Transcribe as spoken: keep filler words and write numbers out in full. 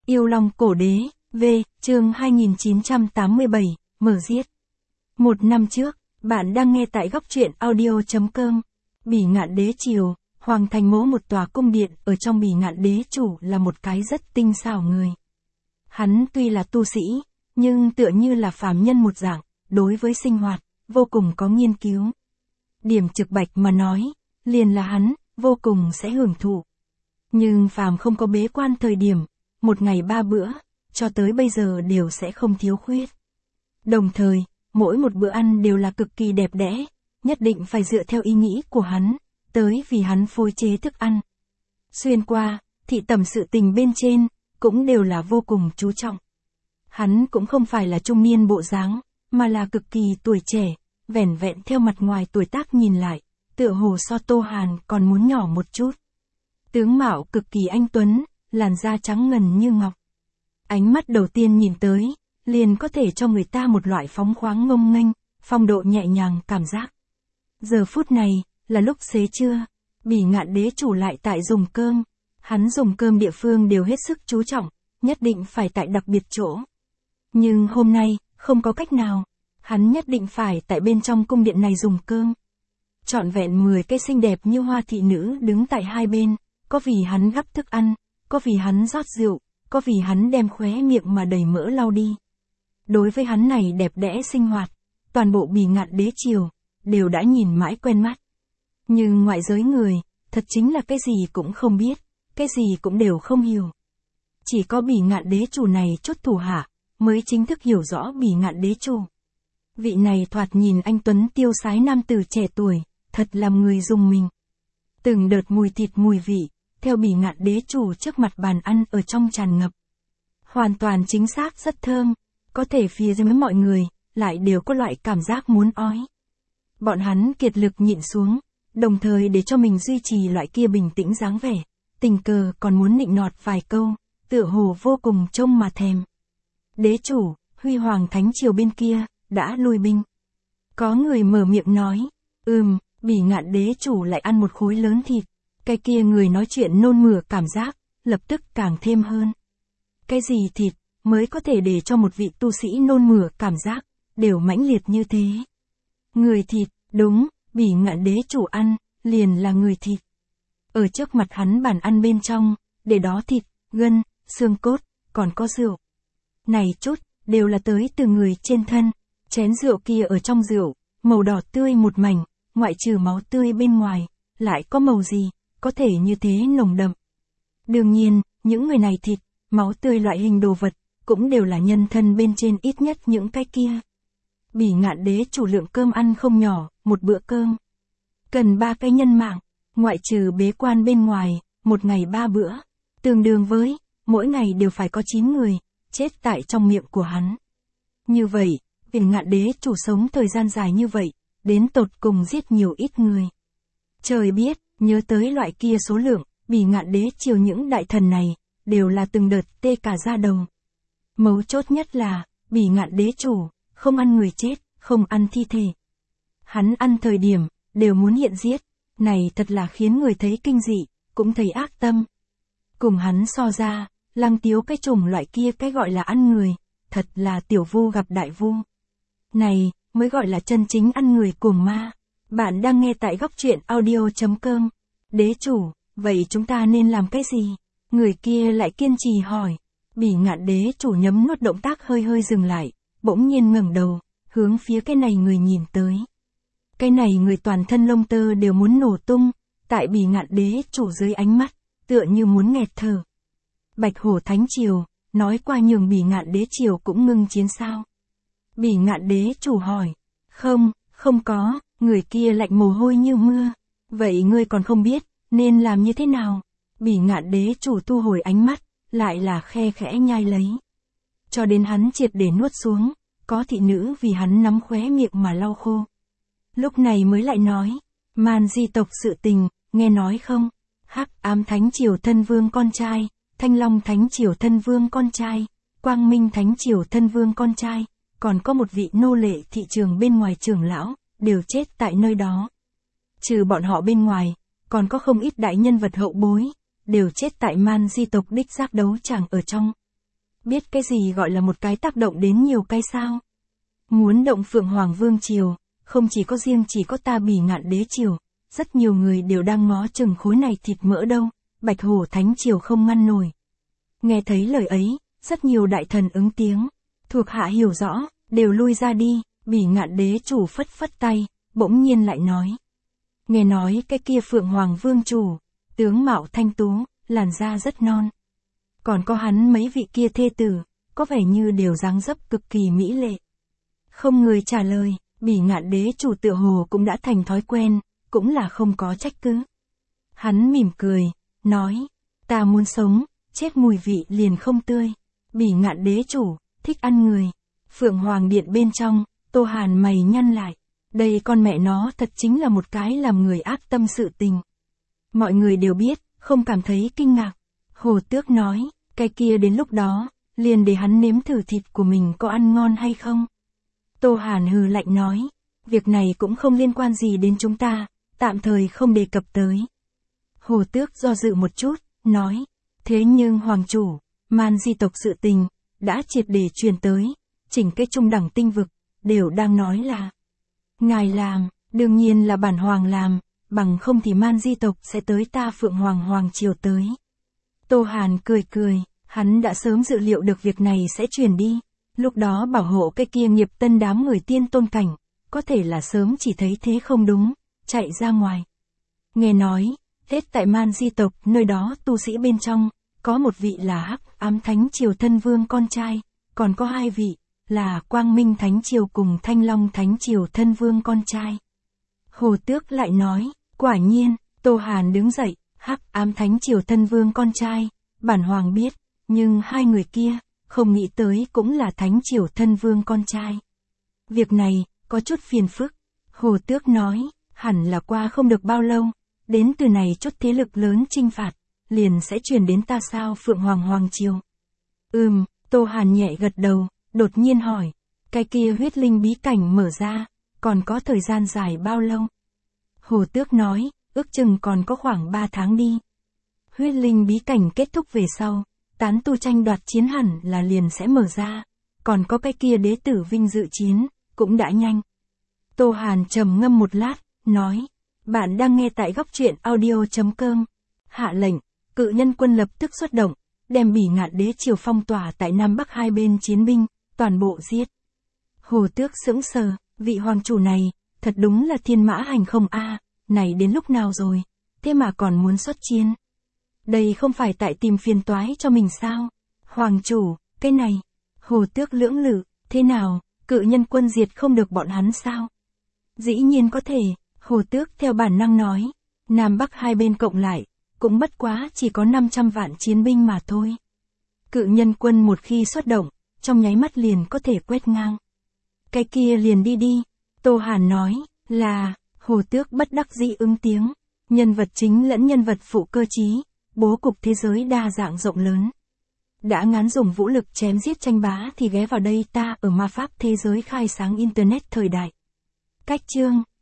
Yêu Long Cổ Đế, V, chương hai nghìn chín trăm tám mươi bảy, mở giết. Một năm trước, bạn đang nghe tại góc truyện audio chấm com. Bỉ Ngạn Đế Triều, Hoàng thành mỗ một tòa cung điện ở trong Bỉ Ngạn Đế chủ là một cái rất tinh xảo người. Hắn tuy là tu sĩ, nhưng tựa như là phàm nhân một dạng, đối với sinh hoạt, vô cùng có nghiên cứu. Điểm trực bạch mà nói, liền là hắn, vô cùng sẽ hưởng thụ. Nhưng phàm không có bế quan thời điểm, một ngày ba bữa, cho tới bây giờ đều sẽ không thiếu khuyết. Đồng thời, mỗi một bữa ăn đều là cực kỳ đẹp đẽ, nhất định phải dựa theo ý nghĩ của hắn, tới vì hắn phối chế thức ăn. Xuyên qua, thị tẩm sự tình bên trên, cũng đều là vô cùng chú trọng. Hắn cũng không phải là trung niên bộ dáng, mà là cực kỳ tuổi trẻ, vẻn vẹn theo mặt ngoài tuổi tác nhìn lại, tựa hồ so Tô Hàn còn muốn nhỏ một chút. Tướng mạo cực kỳ anh tuấn, làn da trắng ngần như ngọc. Ánh mắt đầu tiên nhìn tới, liền có thể cho người ta một loại phóng khoáng ngông nghênh, phong độ nhẹ nhàng cảm giác. Giờ phút này, là lúc xế trưa, Bỉ Ngạn Đế chủ lại tại dùng cơm, hắn dùng cơm địa phương đều hết sức chú trọng, nhất định phải tại đặc biệt chỗ. Nhưng hôm nay, không có cách nào, hắn nhất định phải tại bên trong cung điện này dùng cơm. Trọn vẹn mười cái xinh đẹp như hoa thị nữ đứng tại hai bên, có vì hắn gắp thức ăn, có vì hắn rót rượu, có vì hắn đem khóe miệng mà đầy mỡ lau đi. Đối với hắn này đẹp đẽ sinh hoạt, toàn bộ Bỉ Ngạn Đế triều, đều đã nhìn mãi quen mắt. Nhưng ngoại giới người, thật chính là cái gì cũng không biết, cái gì cũng đều không hiểu. Chỉ có Bỉ Ngạn Đế chủ này chút thủ hạ, mới chính thức hiểu rõ Bỉ Ngạn Đế chủ. Vị này thoạt nhìn anh tuấn tiêu sái nam tử trẻ tuổi, thật làm người rùng mình. Từng đợt mùi thịt mùi vị, theo Bỉ Ngạn Đế chủ trước mặt bàn ăn ở trong tràn ngập. Hoàn toàn chính xác rất thơm, có thể phía dưới mọi người, lại đều có loại cảm giác muốn ói. Bọn hắn kiệt lực nhịn xuống, đồng thời để cho mình duy trì loại kia bình tĩnh dáng vẻ, tình cờ còn muốn nịnh nọt vài câu, tựa hồ vô cùng trông mà thèm. Đế chủ, Huy Hoàng Thánh Triều bên kia, đã lui binh. Có người mở miệng nói, ừm, Bỉ Ngạn Đế chủ lại ăn một khối lớn thịt. Cái kia người nói chuyện nôn mửa cảm giác, lập tức càng thêm hơn. Cái gì thịt, mới có thể để cho một vị tu sĩ nôn mửa cảm giác, đều mãnh liệt như thế. Người thịt, đúng, Bỉ Ngạn Đế chủ ăn, liền là người thịt. Ở trước mặt hắn bàn ăn bên trong, để đó thịt, gân, xương cốt, còn có rượu. Này chút, đều là tới từ người trên thân, chén rượu kia ở trong rượu, màu đỏ tươi một mảnh, ngoại trừ máu tươi bên ngoài, lại có màu gì, có thể như thế nồng đậm. Đương nhiên, những người này thịt, máu tươi loại hình đồ vật, cũng đều là nhân thân bên trên ít nhất những cái kia. Bỉ Ngạn Đế chủ lượng cơm ăn không nhỏ, một bữa cơm. Cần ba cái nhân mạng, ngoại trừ bế quan bên ngoài, một ngày ba bữa. Tương đương với, mỗi ngày đều phải có chín người, chết tại trong miệng của hắn. Như vậy, Bỉ Ngạn Đế chủ sống thời gian dài như vậy, đến tột cùng giết nhiều ít người. Trời biết, nhớ tới loại kia số lượng, Bỉ Ngạn Đế triều những đại thần này, đều là từng đợt tê cả da đầu. Mấu chốt nhất là, Bỉ Ngạn Đế chủ, không ăn người chết, không ăn thi thể. Hắn ăn thời điểm, đều muốn hiện giết, này thật là khiến người thấy kinh dị, cũng thấy ác tâm. Cùng hắn so ra, Lăng Tiếu cái chủng loại kia cái gọi là ăn người, thật là tiểu vu gặp đại vu. Này, mới gọi là chân chính ăn người cuồng ma. Bạn đang nghe tại góc truyện audio chấm com. Đế chủ, vậy chúng ta nên làm cái gì? Người kia lại kiên trì hỏi. Bỉ Ngạn Đế chủ nhấm nuốt động tác hơi hơi dừng lại, bỗng nhiên ngẩng đầu, hướng phía cái này người nhìn tới. Cái này người toàn thân lông tơ đều muốn nổ tung, tại Bỉ Ngạn Đế chủ dưới ánh mắt, tựa như muốn nghẹt thở. Bạch Hổ Thánh Triều, nói qua nhường Bỉ Ngạn Đế triều cũng ngưng chiến sao? Bỉ Ngạn Đế chủ hỏi. Không, không có. Người kia lạnh mồ hôi như mưa. Vậy ngươi còn không biết, nên làm như thế nào? Bỉ Ngạn Đế chủ thu hồi ánh mắt, lại là khe khẽ nhai lấy. Cho đến hắn triệt để nuốt xuống, có thị nữ vì hắn nắm khóe miệng mà lau khô. Lúc này mới lại nói, Man Di tộc sự tình, nghe nói không? Hắc Ám Thánh Triều thân vương con trai, Thanh Long Thánh Triều thân vương con trai, Quang Minh Thánh Triều thân vương con trai, còn có một vị nô lệ thị trường bên ngoài trưởng lão, đều chết tại nơi đó. Trừ bọn họ bên ngoài, còn có không ít đại nhân vật hậu bối, đều chết tại Man Di tộc đích giác đấu tràng ở trong. biết cái gì gọi là một cái tác động đến nhiều cái sao? Muốn động Phượng Hoàng Vương Triều, không chỉ có riêng chỉ có ta Bỉ Ngạn Đế Triều, rất nhiều người đều đang ngó chừng khối này thịt mỡ đâu, Bạch Hổ Thánh Triều không ngăn nổi. Nghe thấy lời ấy, rất nhiều đại thần ứng tiếng, thuộc hạ hiểu rõ, đều lui ra đi, Bỉ Ngạn Đế chủ phất phất tay, bỗng nhiên lại nói. Nghe nói cái kia Phượng Hoàng Vương chủ, tướng mạo thanh tú, làn da rất non. Còn có hắn mấy vị kia thê tử, có vẻ như đều dáng dấp cực kỳ mỹ lệ. Không người trả lời, Bỉ Ngạn Đế chủ tựa hồ cũng đã thành thói quen, cũng là không có trách cứ. Hắn mỉm cười, nói, ta muốn sống, chết mùi vị liền không tươi. Bỉ Ngạn Đế chủ, thích ăn người. Phượng Hoàng Điện bên trong, Tô Hàn mày nhăn lại. Đây con mẹ nó thật chính là một cái làm người ác tâm sự tình. Mọi người đều biết, không cảm thấy kinh ngạc. Hồ Tước nói, cái kia đến lúc đó, liền để hắn nếm thử thịt của mình có ăn ngon hay không. Tô Hàn hừ lạnh nói, việc này cũng không liên quan gì đến chúng ta, tạm thời không đề cập tới. Hồ Tước do dự một chút, nói, thế nhưng Hoàng chủ, Man Di tộc sự tình, đã triệt để truyền tới, chỉnh cái trung đẳng tinh vực, đều đang nói là, ngài làm, đương nhiên là bản hoàng làm, bằng không thì Man Di tộc sẽ tới ta Phượng Hoàng Hoàng Triều tới. Tô Hàn cười cười, hắn đã sớm dự liệu được việc này sẽ truyền đi, lúc đó bảo hộ cái kia nghiệp tân đám người tiên tôn cảnh, có thể là sớm chỉ thấy thế không đúng, chạy ra ngoài. Nghe nói, hết tại Man Di tộc, nơi đó tu sĩ bên trong, có một vị là Hắc Ám Thánh Triều thân vương con trai, còn có hai vị, là Quang Minh Thánh Triều cùng Thanh Long Thánh Triều thân vương con trai. Hồ Tước lại nói, quả nhiên, Tô Hàn đứng dậy, Hắc Ám Thánh Triều thân vương con trai, bản hoàng biết, nhưng hai người kia, không nghĩ tới cũng là Thánh Triều thân vương con trai. Việc này, có chút phiền phức. Hồ Tước nói, hẳn là qua không được bao lâu, đến từ này chút thế lực lớn chinh phạt, liền sẽ truyền đến ta sao Phượng Hoàng Hoàng Triều. Ừm, Tô Hàn nhẹ gật đầu, đột nhiên hỏi, cái kia huyết linh bí cảnh mở ra, còn có thời gian dài bao lâu? Hồ Tước nói, ước chừng còn có khoảng ba tháng đi. Huyết linh bí cảnh kết thúc về sau, tán tu tranh đoạt chiến hẳn là liền sẽ mở ra, còn có cái kia đế tử vinh dự chiến, cũng đã nhanh. Tô Hàn trầm ngâm một lát, nói, bạn đang nghe tại góc truyện audio chấm com. Hạ lệnh, Cự Nhân quân lập tức xuất động, đem Bỉ Ngạn Đế Triều phong tỏa tại Nam Bắc hai bên chiến binh, toàn bộ giết. Hồ Tước sững sờ, vị hoàng chủ này, thật đúng là thiên mã hành không a, này đến lúc nào rồi, thế mà còn muốn xuất chiến. Đây không phải tại tìm phiền toái cho mình sao? Hoàng chủ, cái này, Hồ Tước lưỡng lự, thế nào, Cự Nhân quân diệt không được bọn hắn sao? Dĩ nhiên có thể, Hồ Tước theo bản năng nói, Nam Bắc hai bên cộng lại, cũng bất quá chỉ có năm trăm vạn chiến binh mà thôi. Cự Nhân quân một khi xuất động, trong nháy mắt liền có thể quét ngang. Cái kia liền đi đi, Tô Hàn nói, là, Hồ Tước bất đắc dĩ ứng tiếng, nhân vật chính lẫn nhân vật phụ cơ trí, bố cục thế giới đa dạng rộng lớn. Đã ngán dùng vũ lực chém giết tranh bá thì ghé vào đây ta ở ma pháp thế giới khai sáng Internet thời đại. Cách chương